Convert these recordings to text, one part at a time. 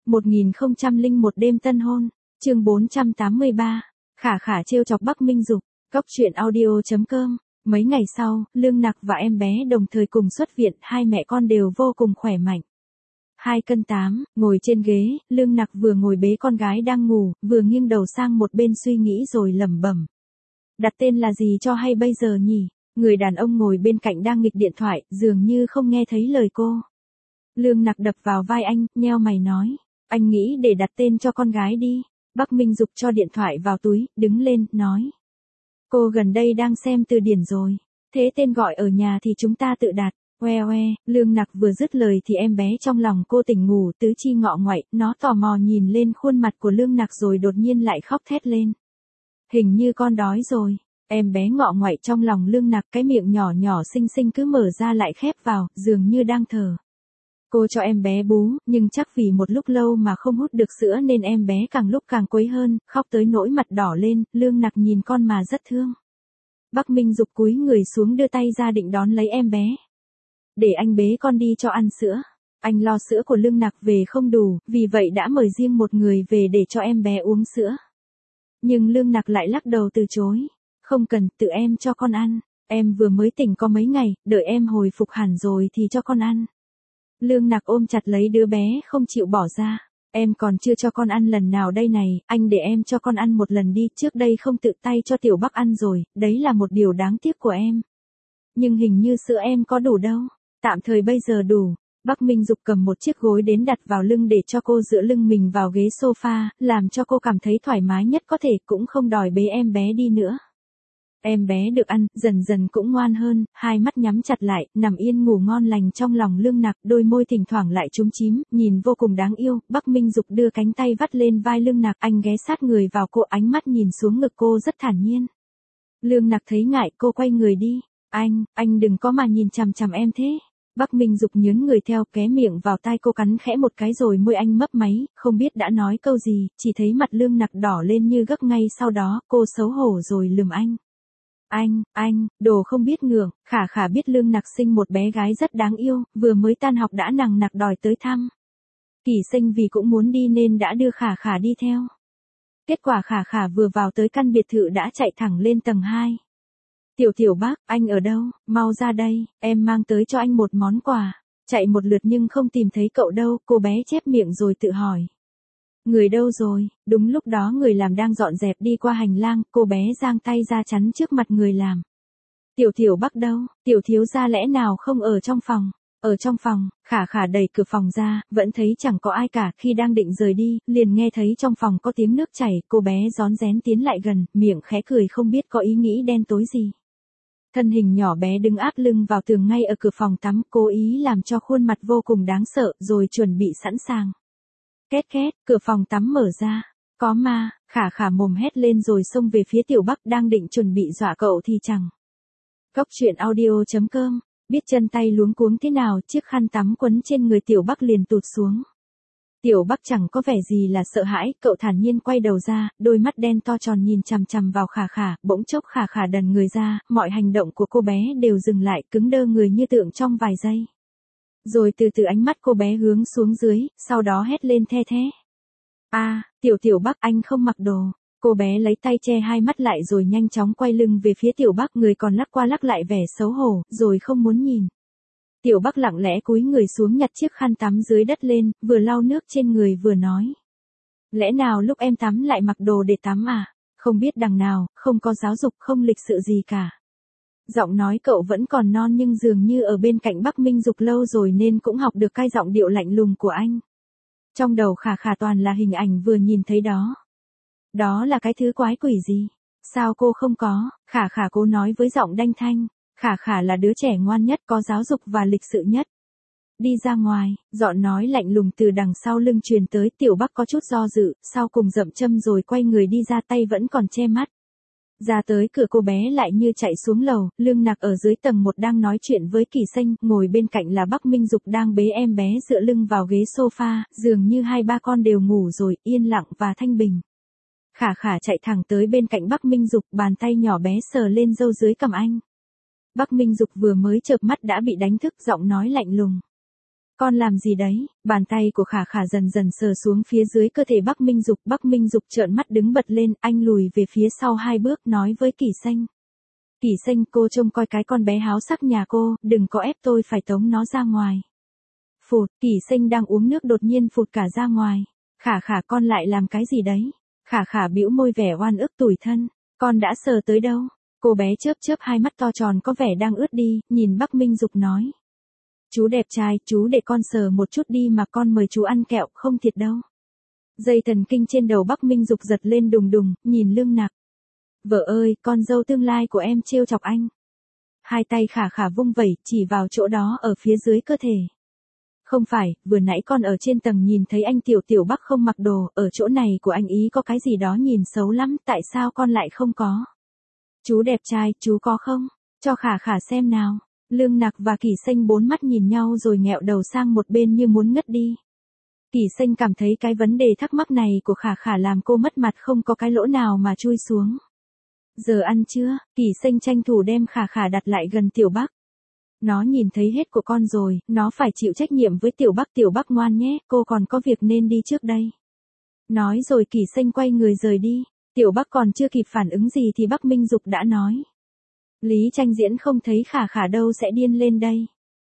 1001 đêm tân hôn, chương 483, Khả Khả trêu chọc Bắc Minh Dục, Cóc truyện audio.com. Mấy ngày sau, Lương Nặc và em bé đồng thời cùng xuất viện, hai mẹ con đều vô cùng khỏe mạnh. 2 cân 8, ngồi trên ghế, Lương Nặc vừa ngồi bế con gái đang ngủ, vừa nghiêng đầu sang một bên suy nghĩ rồi lẩm bẩm. Đặt tên là gì cho hay bây giờ nhỉ? Người đàn ông ngồi bên cạnh đang nghịch điện thoại, dường như không nghe thấy lời cô. Lương Nặc đập vào vai anh, nheo mày nói. Anh nghĩ để đặt tên cho con gái đi. Bắc Minh Dục cho điện thoại vào túi, đứng lên, nói. Cô gần đây đang xem từ điển rồi. Thế tên gọi ở nhà thì chúng ta tự đặt. Oe oe, Lương Nặc vừa dứt lời thì em bé trong lòng cô tỉnh ngủ tứ chi ngọ ngoậy, nó tò mò nhìn lên khuôn mặt của Lương Nặc rồi đột nhiên lại khóc thét lên. Hình như con đói rồi. Em bé ngọ ngoậy trong lòng Lương Nặc, cái miệng nhỏ nhỏ xinh xinh cứ mở ra lại khép vào, dường như đang thở. Cô cho em bé bú, nhưng chắc vì một lúc lâu mà không hút được sữa nên em bé càng lúc càng quấy hơn, khóc tới nỗi mặt đỏ lên, Lương Nặc nhìn con mà rất thương. Bắc Minh Dục cúi người xuống đưa tay ra định đón lấy em bé. Để anh bế con đi cho ăn sữa. Anh lo sữa của Lương Nặc về không đủ, vì vậy đã mời riêng một người về để cho em bé uống sữa. Nhưng Lương Nặc lại lắc đầu từ chối. Không cần, tự em cho con ăn. Em vừa mới tỉnh có mấy ngày, đợi em hồi phục hẳn rồi thì cho con ăn. Lương Nặc ôm chặt lấy đứa bé không chịu bỏ ra. Em còn chưa cho con ăn lần nào đây này, anh để em cho con ăn một lần đi, trước đây không tự tay cho Tiểu Bắc ăn rồi, đấy là một điều đáng tiếc của em. Nhưng hình như sữa em có đủ đâu, tạm thời bây giờ đủ. Bắc Minh Dục cầm một chiếc gối đến đặt vào lưng để cho cô dựa lưng mình vào ghế sofa, làm cho cô cảm thấy thoải mái nhất có thể, cũng không đòi bế em bé đi nữa. Em bé được ăn, dần dần cũng ngoan hơn, hai mắt nhắm chặt lại, nằm yên ngủ ngon lành trong lòng Lương Nặc, đôi môi thỉnh thoảng lại chúm chím, nhìn vô cùng đáng yêu. Bắc Minh Dục đưa cánh tay vắt lên vai Lương Nặc, anh ghé sát người vào cô, ánh mắt nhìn xuống ngực cô rất thản nhiên. Lương Nặc thấy ngại, cô quay người đi. Anh đừng có mà nhìn chằm chằm em thế. Bắc Minh Dục nhớn người theo, ké miệng vào tai cô cắn khẽ một cái rồi môi anh mấp máy, không biết đã nói câu gì, chỉ thấy mặt Lương Nặc đỏ lên như gấc ngay sau đó, cô xấu hổ rồi lườm anh. Anh, đồ không biết ngượng. Khả Khả biết Lương Nặc sinh một bé gái rất đáng yêu, vừa mới tan học đã nằng nặc đòi tới thăm. Kỳ Sinh vì cũng muốn đi nên đã đưa Khả Khả đi theo. Kết quả Khả Khả vừa vào tới căn biệt thự đã chạy thẳng lên tầng 2. Tiểu Bác, anh ở đâu, mau ra đây, em mang tới cho anh một món quà. Chạy một lượt nhưng không tìm thấy cậu đâu, cô bé chép miệng rồi tự hỏi. Người đâu rồi? Đúng lúc đó người làm đang dọn dẹp đi qua hành lang, cô bé giang tay ra chắn trước mặt người làm. Tiểu Bắc đâu? Tiểu thiếu gia lẽ nào không ở trong phòng? Ở trong phòng. Khả Khả đẩy cửa phòng ra, vẫn thấy chẳng có ai cả, khi đang định rời đi, liền nghe thấy trong phòng có tiếng nước chảy, cô bé rón rén tiến lại gần, miệng khẽ cười không biết có ý nghĩ đen tối gì. Thân hình nhỏ bé đứng áp lưng vào tường ngay ở cửa phòng tắm, cố ý làm cho khuôn mặt vô cùng đáng sợ, rồi chuẩn bị sẵn sàng. Két két, cửa phòng tắm mở ra. Có ma, Khả Khả mồm hét lên rồi xông về phía Tiểu Bắc đang định chuẩn bị dọa cậu thì chẳng. Cóc truyện audio.com, biết chân tay luống cuống thế nào, chiếc khăn tắm quấn trên người Tiểu Bắc liền tụt xuống. Tiểu Bắc chẳng có vẻ gì là sợ hãi, cậu thản nhiên quay đầu ra, đôi mắt đen to tròn nhìn chằm chằm vào Khả Khả, bỗng chốc Khả Khả đần người ra, mọi hành động của cô bé đều dừng lại, cứng đơ người như tượng trong vài giây. Rồi từ từ ánh mắt cô bé hướng xuống dưới, sau đó hét lên the thé. Tiểu Bắc, anh không mặc đồ. Cô bé lấy tay che hai mắt lại rồi nhanh chóng quay lưng về phía Tiểu Bắc, người còn lắc qua lắc lại vẻ xấu hổ, rồi không muốn nhìn. Tiểu Bắc lặng lẽ cúi người xuống nhặt chiếc khăn tắm dưới đất lên, vừa lau nước trên người vừa nói. Lẽ nào lúc em tắm lại mặc đồ để tắm à? Không biết đằng nào, không có giáo dục, không lịch sự gì cả. Giọng nói cậu vẫn còn non nhưng dường như ở bên cạnh Bắc Minh Dục lâu rồi nên cũng học được cái giọng điệu lạnh lùng của anh. Trong đầu Khả Khả toàn là hình ảnh vừa nhìn thấy đó. Đó là cái thứ quái quỷ gì? Sao cô không có? Khả Khả cố nói với giọng đanh thanh. Khả Khả là đứa trẻ ngoan nhất, có giáo dục và lịch sự nhất. Đi ra ngoài, giọng nói lạnh lùng từ đằng sau lưng truyền tới. Tiểu Bắc có chút do dự, sau cùng dậm châm rồi quay người đi ra, tay vẫn còn che mắt. Ra tới cửa cô bé lại như chạy xuống lầu, Lương Nặc ở dưới tầng 1 đang nói chuyện với Kỳ Sinh, ngồi bên cạnh là Bắc Minh Dục đang bế em bé dựa lưng vào ghế sofa, dường như hai ba con đều ngủ rồi, yên lặng và thanh bình. Khả Khả chạy thẳng tới bên cạnh Bắc Minh Dục, bàn tay nhỏ bé sờ lên râu dưới cằm anh. Bắc Minh Dục vừa mới chợp mắt đã bị đánh thức, giọng nói lạnh lùng. Con làm gì đấy? Bàn tay của Khả Khả dần dần sờ xuống phía dưới cơ thể Bắc Minh Dục. Bắc Minh Dục trợn mắt đứng bật lên, anh lùi về phía sau 2 bước nói với Kỷ Xanh. Kỷ Xanh, cô trông coi cái con bé háo sắc nhà cô, đừng có ép tôi phải tống nó ra ngoài. Phụt, Kỷ Xanh đang uống nước đột nhiên phụt cả ra ngoài. Khả Khả, con lại làm cái gì đấy? Khả Khả bĩu môi vẻ oan ức tủi thân. Con đã sờ tới đâu? Cô bé chớp chớp hai mắt to tròn có vẻ đang ướt đi, nhìn Bắc Minh Dục nói. Chú đẹp trai, chú để con sờ một chút đi mà, con mời chú ăn kẹo, không thiệt đâu. Dây thần kinh trên đầu Bắc Minh Dục giật lên đùng đùng, nhìn Lương Nặc. Vợ ơi, con dâu tương lai của em trêu chọc anh. Hai tay Khả Khả vung vẩy, chỉ vào chỗ đó ở phía dưới cơ thể. Không phải, vừa nãy con ở trên tầng nhìn thấy anh Tiểu Bắc không mặc đồ, ở chỗ này của anh ý có cái gì đó nhìn xấu lắm, tại sao con lại không có? Chú đẹp trai, chú có không? Cho Khả Khả xem nào. Lương Nặc và Kỷ Xanh bốn mắt nhìn nhau rồi nghẹo đầu sang một bên như muốn ngất đi. Kỷ Xanh cảm thấy cái vấn đề thắc mắc này của Khả Khả làm cô mất mặt không có cái lỗ nào mà chui xuống. Giờ ăn chưa? Kỷ Xanh tranh thủ đem Khả Khả đặt lại gần Tiểu Bắc. Nó nhìn thấy hết của con rồi, nó phải chịu trách nhiệm với Tiểu Bắc ngoan nhé, cô còn có việc nên đi trước đây. Nói rồi Kỷ Xanh quay người rời đi. Tiểu Bắc còn chưa kịp phản ứng gì thì Bắc Minh Dục đã nói. Lý Tranh Diễn không thấy Khả Khả đâu sẽ điên lên đây.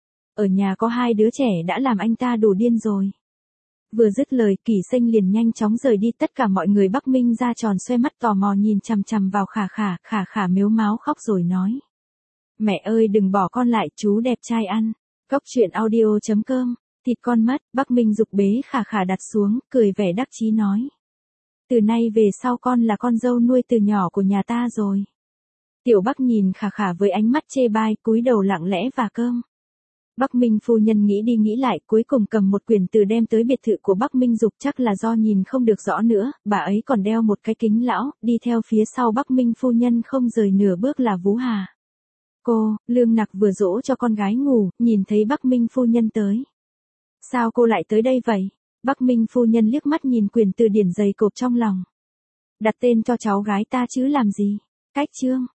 Ở nhà có 2 đứa trẻ đã làm anh ta đủ điên rồi. Vừa dứt lời Kỷ Xanh liền nhanh chóng rời đi, tất cả mọi người Bắc Minh ra tròn xoe mắt tò mò nhìn chằm chằm vào Khả Khả mếu máo khóc rồi nói. Mẹ ơi đừng bỏ con lại, chú đẹp trai ăn. Cóc truyện audio.com, thịt con mất, Bắc Minh Dục bế Khả Khả đặt xuống, cười vẻ đắc chí nói. Từ nay về sau con là con dâu nuôi từ nhỏ của nhà ta rồi. Tiểu Bắc nhìn Khả Khả với ánh mắt chê bai, cúi đầu lặng lẽ và cơm. Bắc Minh phu nhân nghĩ đi nghĩ lại, cuối cùng cầm một quyển từ đem tới biệt thự của Bắc Minh Dục, chắc là do nhìn không được rõ nữa, bà ấy còn đeo một cái kính lão, đi theo phía sau Bắc Minh phu nhân không rời nửa bước là Vú Hà. Cô, Lương Nặc vừa dỗ cho con gái ngủ, nhìn thấy Bắc Minh phu nhân tới. Sao cô lại tới đây vậy? Bắc Minh phu nhân liếc mắt nhìn quyển từ điển dày cộp trong lòng. Đặt tên cho cháu gái ta chứ làm gì? Cách chương.